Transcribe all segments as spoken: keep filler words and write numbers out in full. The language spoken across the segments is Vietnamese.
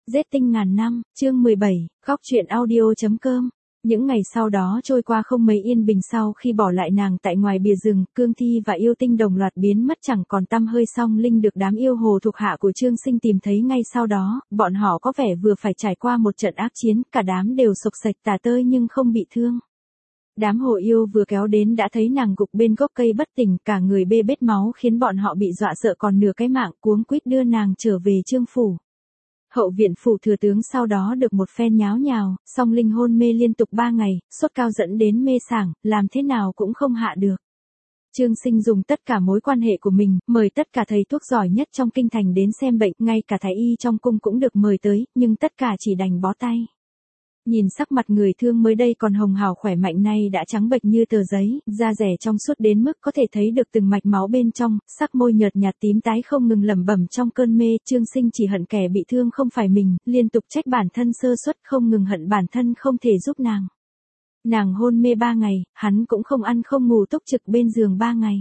Giết tinh ngàn năm, chương mười bảy, Góc truyện audio.com. Những ngày sau đó trôi qua không mấy yên bình sau khi bỏ lại nàng tại ngoài bìa rừng, Cương Thi và Yêu Tinh đồng loạt biến mất chẳng còn tăm hơi. Song Linh được đám yêu hồ thuộc hạ của Trương Sinh tìm thấy ngay sau đó, bọn họ có vẻ vừa phải trải qua một trận ác chiến, cả đám đều sộc sạch tả tơi nhưng không bị thương. Đám hồ yêu vừa kéo đến đã thấy nàng gục bên gốc cây bất tỉnh, cả người bê bết máu khiến bọn họ bị dọa sợ còn nửa cái mạng, cuống quýt đưa nàng trở về Trương phủ. Hậu viện phủ thừa tướng sau đó được một phen nháo nhào, song Linh hôn mê liên tục ba ngày, sốt cao dẫn đến mê sảng, làm thế nào cũng không hạ được. Trương Sinh dùng tất cả mối quan hệ của mình, mời tất cả thầy thuốc giỏi nhất trong kinh thành đến xem bệnh, ngay cả thái y trong cung cũng được mời tới, nhưng tất cả chỉ đành bó tay. Nhìn sắc mặt người thương mới đây còn hồng hào khỏe mạnh nay đã trắng bệch như tờ giấy, da rẻ trong suốt đến mức có thể thấy được từng mạch máu bên trong, sắc môi nhợt nhạt tím tái không ngừng lẩm bẩm trong cơn mê. Trương Sinh chỉ hận kẻ bị thương không phải mình, liên tục trách bản thân sơ suất, không ngừng hận bản thân không thể giúp nàng. Nàng hôn mê ba ngày, hắn cũng không ăn không ngủ túc trực bên giường ba ngày.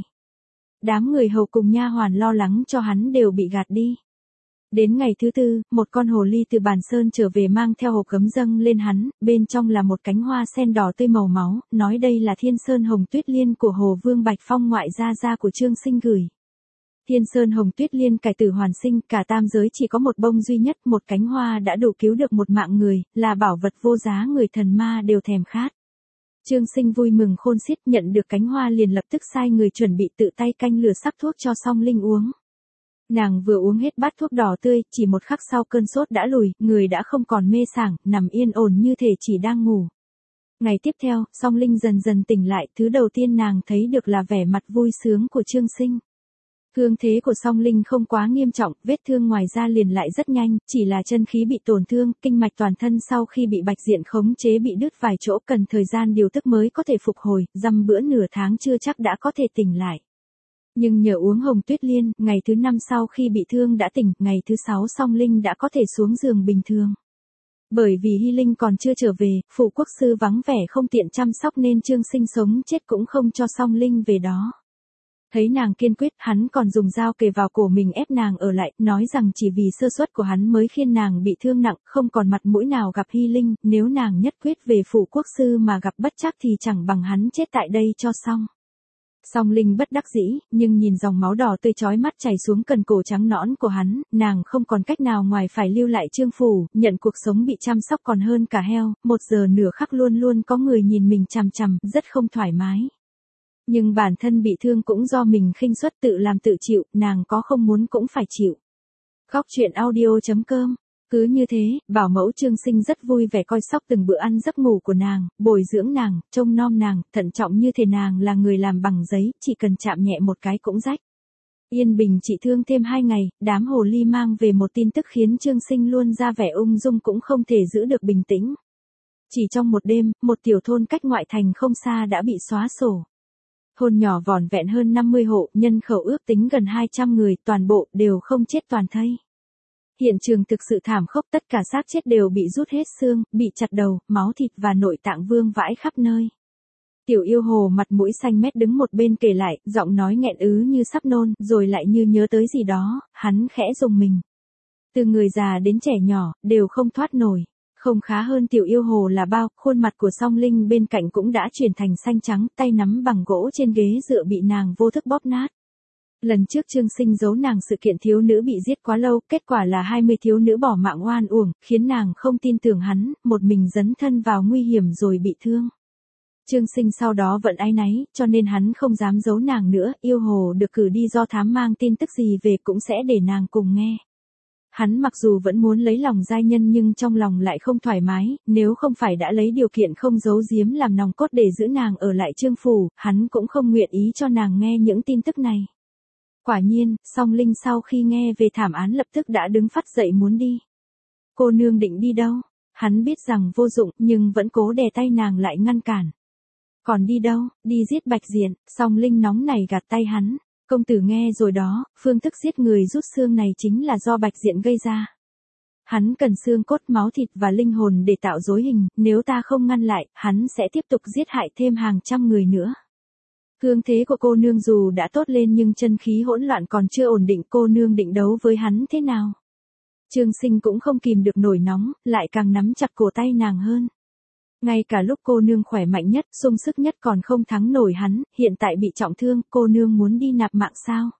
Đám người hầu cùng nha hoàn lo lắng cho hắn đều bị gạt đi. Đến ngày thứ tư, một con hồ ly từ Bản Sơn trở về mang theo hộp gấm dâng lên hắn, bên trong là một cánh hoa sen đỏ tươi màu máu, nói đây là Thiên Sơn Hồng Tuyết Liên của Hồ Vương Bạch Phong ngoại gia gia của Trương Sinh gửi. Thiên Sơn Hồng Tuyết Liên cải tử hoàn sinh, cả tam giới chỉ có một bông duy nhất, một cánh hoa đã đủ cứu được một mạng người, là bảo vật vô giá người thần ma đều thèm khát. Trương Sinh vui mừng khôn xiết, nhận được cánh hoa liền lập tức sai người chuẩn bị tự tay canh lửa sắc thuốc cho Song Linh uống. Nàng vừa uống hết bát thuốc đỏ tươi, chỉ một khắc sau cơn sốt đã lùi, người đã không còn mê sảng, nằm yên ổn như thể chỉ đang ngủ. Ngày tiếp theo, Song Linh dần dần tỉnh lại, thứ đầu tiên nàng thấy được là vẻ mặt vui sướng của Trương Sinh. Thương thế của Song Linh không quá nghiêm trọng, vết thương ngoài da liền lại rất nhanh, chỉ là chân khí bị tổn thương, kinh mạch toàn thân sau khi bị Bạch Diện khống chế bị đứt vài chỗ, cần thời gian điều tức mới có thể phục hồi, dăm bữa nửa tháng chưa chắc đã có thể tỉnh lại. Nhưng nhờ uống Hồng Tuyết Liên, ngày thứ năm sau khi bị thương đã tỉnh, ngày thứ sáu Song Linh đã có thể xuống giường bình thường. Bởi vì Hy Linh còn chưa trở về, phủ quốc sư vắng vẻ không tiện chăm sóc nên Trương Sinh sống chết cũng không cho Song Linh về đó. Thấy nàng kiên quyết, hắn còn dùng dao kề vào cổ mình ép nàng ở lại, nói rằng chỉ vì sơ suất của hắn mới khiến nàng bị thương nặng, không còn mặt mũi nào gặp Hy Linh, nếu nàng nhất quyết về phủ quốc sư mà gặp bất trắc thì chẳng bằng hắn chết tại đây cho xong. Song Linh bất đắc dĩ, nhưng nhìn dòng máu đỏ tươi chói mắt chảy xuống cần cổ trắng nõn của hắn, nàng không còn cách nào ngoài phải lưu lại Trương phủ, nhận cuộc sống bị chăm sóc còn hơn cả heo, một giờ nửa khắc luôn luôn có người nhìn mình chằm chằm, rất không thoải mái. Nhưng bản thân bị thương cũng do mình khinh suất tự làm tự chịu, nàng có không muốn cũng phải chịu. Góc truyện audio.com. Cứ như thế, bảo mẫu Trương Sinh rất vui vẻ coi sóc từng bữa ăn giấc ngủ của nàng, bồi dưỡng nàng, trông nom nàng, thận trọng như thể nàng là người làm bằng giấy, chỉ cần chạm nhẹ một cái cũng rách. Yên bình trị thương thêm hai ngày, đám hồ ly mang về một tin tức khiến Trương Sinh luôn ra vẻ ung dung cũng không thể giữ được bình tĩnh. Chỉ trong một đêm, một tiểu thôn cách ngoại thành không xa đã bị xóa sổ. Thôn nhỏ vỏn vẹn hơn năm mươi hộ, nhân khẩu ước tính gần hai trăm người, toàn bộ đều không chết toàn thây. Hiện trường thực sự thảm khốc, tất cả xác chết đều bị rút hết xương, bị chặt đầu, máu thịt và nội tạng vương vãi khắp nơi. Tiểu yêu hồ mặt mũi xanh mét đứng một bên kể lại, giọng nói nghẹn ứ như sắp nôn, rồi lại như nhớ tới gì đó, hắn khẽ rùng mình. Từ người già đến trẻ nhỏ, đều không thoát nổi. Không khá hơn tiểu yêu hồ là bao, khuôn mặt của Song Linh bên cạnh cũng đã chuyển thành xanh trắng, tay nắm bằng gỗ trên ghế dựa bị nàng vô thức bóp nát. Lần trước Trương Sinh giấu nàng sự kiện thiếu nữ bị giết quá lâu, kết quả là hai mươi thiếu nữ bỏ mạng oan uổng, khiến nàng không tin tưởng hắn, một mình dấn thân vào nguy hiểm rồi bị thương. Trương Sinh sau đó vẫn áy náy, cho nên hắn không dám giấu nàng nữa, yêu hồ được cử đi do thám mang tin tức gì về cũng sẽ để nàng cùng nghe. Hắn mặc dù vẫn muốn lấy lòng giai nhân nhưng trong lòng lại không thoải mái, nếu không phải đã lấy điều kiện không giấu giếm làm nòng cốt để giữ nàng ở lại Trương phủ, hắn cũng không nguyện ý cho nàng nghe những tin tức này. Quả nhiên, Song Linh sau khi nghe về thảm án lập tức đã đứng phắt dậy muốn đi. Cô nương định đi đâu? Hắn biết rằng vô dụng nhưng vẫn cố đè tay nàng lại ngăn cản. Còn đi đâu? Đi giết Bạch Diện. Song Linh nóng này gạt tay hắn. Công tử nghe rồi đó, phương thức giết người rút xương này chính là do Bạch Diện gây ra. Hắn cần xương cốt máu thịt và linh hồn để tạo dối hình, nếu ta không ngăn lại, hắn sẽ tiếp tục giết hại thêm hàng trăm người nữa. Thương thế của cô nương dù đã tốt lên nhưng chân khí hỗn loạn còn chưa ổn định, cô nương định đấu với hắn thế nào? Trương Sinh cũng không kìm được nổi nóng, lại càng nắm chặt cổ tay nàng hơn. Ngay cả lúc cô nương khỏe mạnh nhất, sung sức nhất còn không thắng nổi hắn, hiện tại bị trọng thương, cô nương muốn đi nạp mạng sao?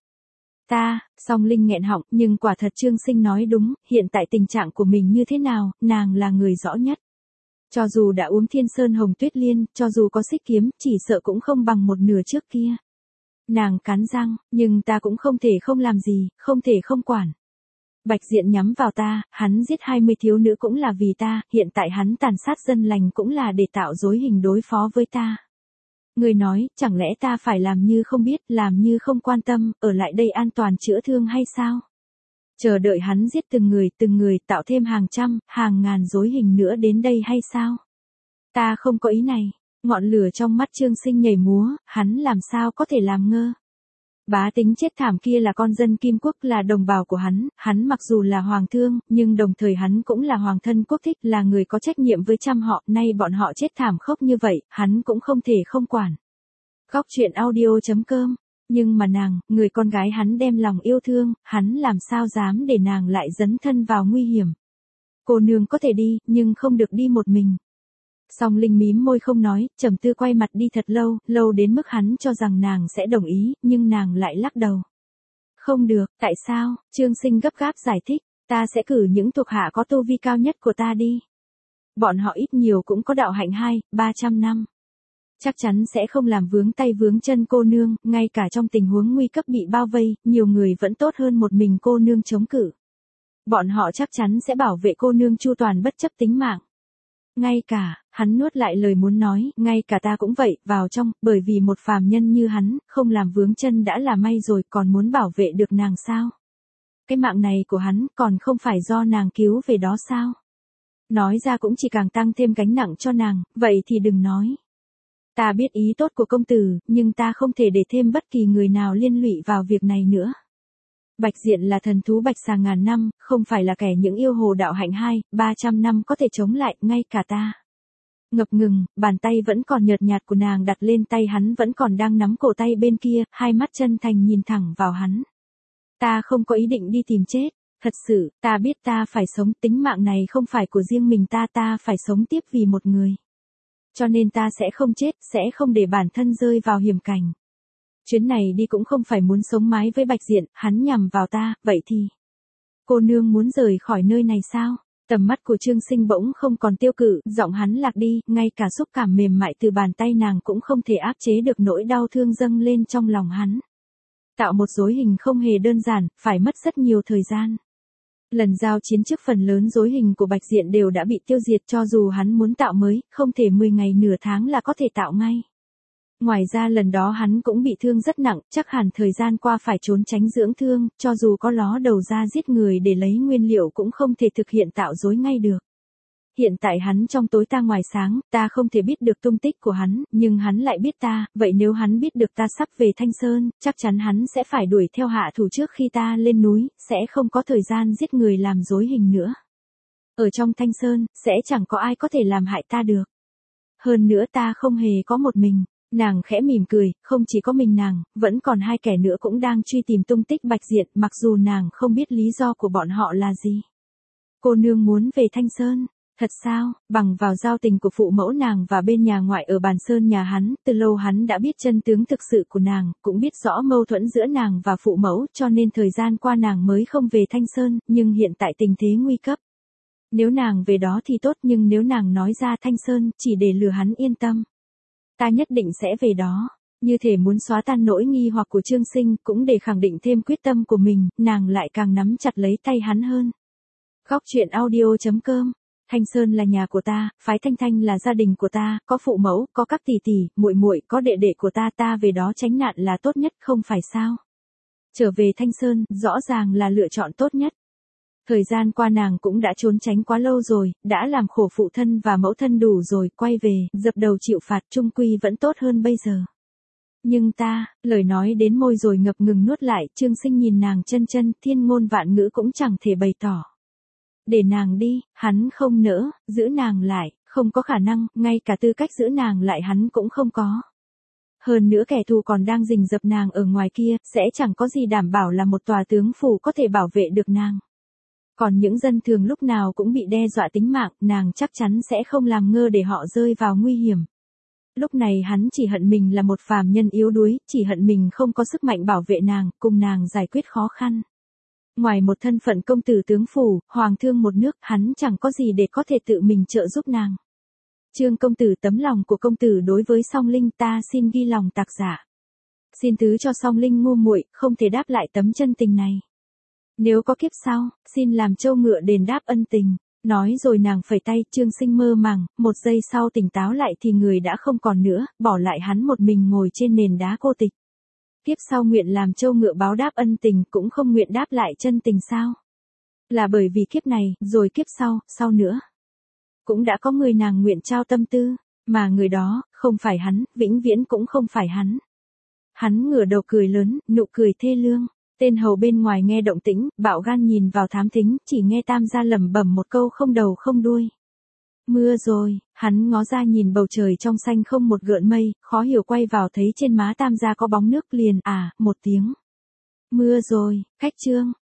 Ta, Song Linh nghẹn họng, nhưng quả thật Trương Sinh nói đúng, hiện tại tình trạng của mình như thế nào, nàng là người rõ nhất. Cho dù đã uống Thiên Sơn Hồng Tuyết Liên, cho dù có xích kiếm, chỉ sợ cũng không bằng một nửa trước kia. Nàng cắn răng, nhưng ta cũng không thể không làm gì, không thể không quản. Bạch Diện nhắm vào ta, hắn giết hai mươi thiếu nữ cũng là vì ta, hiện tại hắn tàn sát dân lành cũng là để tạo rối hình đối phó với ta. Người nói, chẳng lẽ ta phải làm như không biết, làm như không quan tâm, ở lại đây an toàn chữa thương hay sao? Chờ đợi hắn giết từng người, từng người, tạo thêm hàng trăm, hàng ngàn rối hình nữa đến đây hay sao? Ta không có ý này. Ngọn lửa trong mắt Trương Sinh nhảy múa, hắn làm sao có thể làm ngơ. Bá Tính chết thảm kia là con dân Kim Quốc, là đồng bào của hắn, hắn mặc dù là hoàng thương, nhưng đồng thời hắn cũng là hoàng thân quốc thích, là người có trách nhiệm với trăm họ, nay bọn họ chết thảm khốc như vậy, hắn cũng không thể không quản. Góc truyện audio chấm com. Nhưng mà nàng, người con gái hắn đem lòng yêu thương, hắn làm sao dám để nàng lại dấn thân vào nguy hiểm. Cô nương có thể đi, nhưng không được đi một mình. Song Linh mím môi không nói, trầm tư quay mặt đi thật lâu, lâu đến mức hắn cho rằng nàng sẽ đồng ý, nhưng nàng lại lắc đầu. Không được, tại sao? Trương Sinh gấp gáp giải thích, ta sẽ cử những thuộc hạ có tu vi cao nhất của ta đi. Bọn họ ít nhiều cũng có đạo hạnh hai, ba trăm năm. Chắc chắn sẽ không làm vướng tay vướng chân cô nương, ngay cả trong tình huống nguy cấp bị bao vây, nhiều người vẫn tốt hơn một mình cô nương chống cự. Bọn họ chắc chắn sẽ bảo vệ cô nương chu toàn bất chấp tính mạng. Ngay cả, hắn nuốt lại lời muốn nói, ngay cả ta cũng vậy, vào trong, bởi vì một phàm nhân như hắn, không làm vướng chân đã là may rồi, còn muốn bảo vệ được nàng sao? Cái mạng này của hắn, còn không phải do nàng cứu về đó sao? Nói ra cũng chỉ càng tăng thêm gánh nặng cho nàng, vậy thì đừng nói. Ta biết ý tốt của công tử, nhưng ta không thể để thêm bất kỳ người nào liên lụy vào việc này nữa. Bạch Diện là thần thú bạch xà ngàn năm, không phải là kẻ những yêu hồ đạo hạnh hai, ba trăm năm có thể chống lại, ngay cả ta. Ngập ngừng, bàn tay vẫn còn nhợt nhạt của nàng đặt lên tay hắn vẫn còn đang nắm cổ tay bên kia, hai mắt chân thành nhìn thẳng vào hắn. Ta không có ý định đi tìm chết, thật sự, ta biết ta phải sống, tính mạng này không phải của riêng mình ta, ta phải sống tiếp vì một người. Cho nên ta sẽ không chết, sẽ không để bản thân rơi vào hiểm cảnh. Chuyến này đi cũng không phải muốn sống mái với Bạch Diện, hắn nhằm vào ta, vậy thì. Cô nương muốn rời khỏi nơi này sao? Tầm mắt của Trương Sinh bỗng không còn tiêu cự, giọng hắn lạc đi, ngay cả xúc cảm mềm mại từ bàn tay nàng cũng không thể áp chế được nỗi đau thương dâng lên trong lòng hắn. Tạo một rối hình không hề đơn giản, phải mất rất nhiều thời gian. Lần giao chiến trước phần lớn rối hình của Bạch Diện đều đã bị tiêu diệt, cho dù hắn muốn tạo mới, không thể mười ngày nửa tháng là có thể tạo ngay. Ngoài ra lần đó hắn cũng bị thương rất nặng, chắc hẳn thời gian qua phải trốn tránh dưỡng thương, cho dù có ló đầu ra giết người để lấy nguyên liệu cũng không thể thực hiện tạo rối ngay được. Hiện tại hắn trong tối ta ngoài sáng, ta không thể biết được tung tích của hắn, nhưng hắn lại biết ta, vậy nếu hắn biết được ta sắp về Thanh Sơn, chắc chắn hắn sẽ phải đuổi theo hạ thủ trước khi ta lên núi, sẽ không có thời gian giết người làm rối hình nữa. Ở trong Thanh Sơn, sẽ chẳng có ai có thể làm hại ta được. Hơn nữa ta không hề có một mình. Nàng khẽ mỉm cười, không chỉ có mình nàng, vẫn còn hai kẻ nữa cũng đang truy tìm tung tích Bạch Diện, mặc dù nàng không biết lý do của bọn họ là gì. Cô nương muốn về Thanh Sơn, thật sao? Bằng vào giao tình của phụ mẫu nàng và bên nhà ngoại ở Bàn Sơn nhà hắn, từ lâu hắn đã biết chân tướng thực sự của nàng, cũng biết rõ mâu thuẫn giữa nàng và phụ mẫu, cho nên thời gian qua nàng mới không về Thanh Sơn, nhưng hiện tại tình thế nguy cấp. Nếu nàng về đó thì tốt, nhưng nếu nàng nói ra Thanh Sơn, chỉ để lừa hắn yên tâm. Ta nhất định sẽ về đó, như thể muốn xóa tan nỗi nghi hoặc của Trương Sinh, cũng để khẳng định thêm quyết tâm của mình, nàng lại càng nắm chặt lấy tay hắn hơn. Góc truyện audio chấm com. Thanh Sơn là nhà của ta, phái Thanh Thanh là gia đình của ta, có phụ mẫu, có các tỷ tỷ, muội muội, có đệ đệ của ta, ta về đó tránh nạn là tốt nhất, không phải sao? Trở về Thanh Sơn, rõ ràng là lựa chọn tốt nhất. Thời gian qua nàng cũng đã trốn tránh quá lâu rồi, đã làm khổ phụ thân và mẫu thân đủ rồi, quay về, dập đầu chịu phạt, chung quy vẫn tốt hơn bây giờ. Nhưng ta, lời nói đến môi rồi ngập ngừng nuốt lại, Trương Sinh nhìn nàng chân chân, thiên ngôn vạn ngữ cũng chẳng thể bày tỏ. Để nàng đi, hắn không nỡ, giữ nàng lại, không có khả năng, ngay cả tư cách giữ nàng lại hắn cũng không có. Hơn nữa kẻ thù còn đang rình rập nàng ở ngoài kia, sẽ chẳng có gì đảm bảo là một tòa tướng phủ có thể bảo vệ được nàng. Còn những dân thường lúc nào cũng bị đe dọa tính mạng, nàng chắc chắn sẽ không làm ngơ để họ rơi vào nguy hiểm. Lúc này hắn chỉ hận mình là một phàm nhân yếu đuối, chỉ hận mình không có sức mạnh bảo vệ nàng, cùng nàng giải quyết khó khăn. Ngoài một thân phận công tử tướng phủ, hoàng thương một nước, hắn chẳng có gì để có thể tự mình trợ giúp nàng. Trương công tử, tấm lòng của công tử đối với Song Linh ta xin ghi lòng tạc giả. Xin thứ cho Song Linh ngu muội, không thể đáp lại tấm chân tình này. Nếu có kiếp sau, xin làm trâu ngựa đền đáp ân tình. Nói rồi nàng phẩy tay, Trương Sinh mơ màng, một giây sau tỉnh táo lại thì người đã không còn nữa, bỏ lại hắn một mình ngồi trên nền đá cô tịch. Kiếp sau nguyện làm trâu ngựa báo đáp ân tình, cũng không nguyện đáp lại chân tình sao? Là bởi vì kiếp này, rồi kiếp sau, sau nữa. Cũng đã có người nàng nguyện trao tâm tư, mà người đó, không phải hắn, vĩnh viễn cũng không phải hắn. Hắn ngửa đầu cười lớn, nụ cười thê lương. Tên hầu bên ngoài nghe động tĩnh, bạo gan nhìn vào thám thính, chỉ nghe Tam gia lẩm bẩm một câu không đầu không đuôi. Mưa rồi, hắn ngó ra nhìn bầu trời trong xanh không một gợn mây, khó hiểu quay vào thấy trên má Tam gia có bóng nước liền, à, một tiếng. Mưa rồi, khách Trương,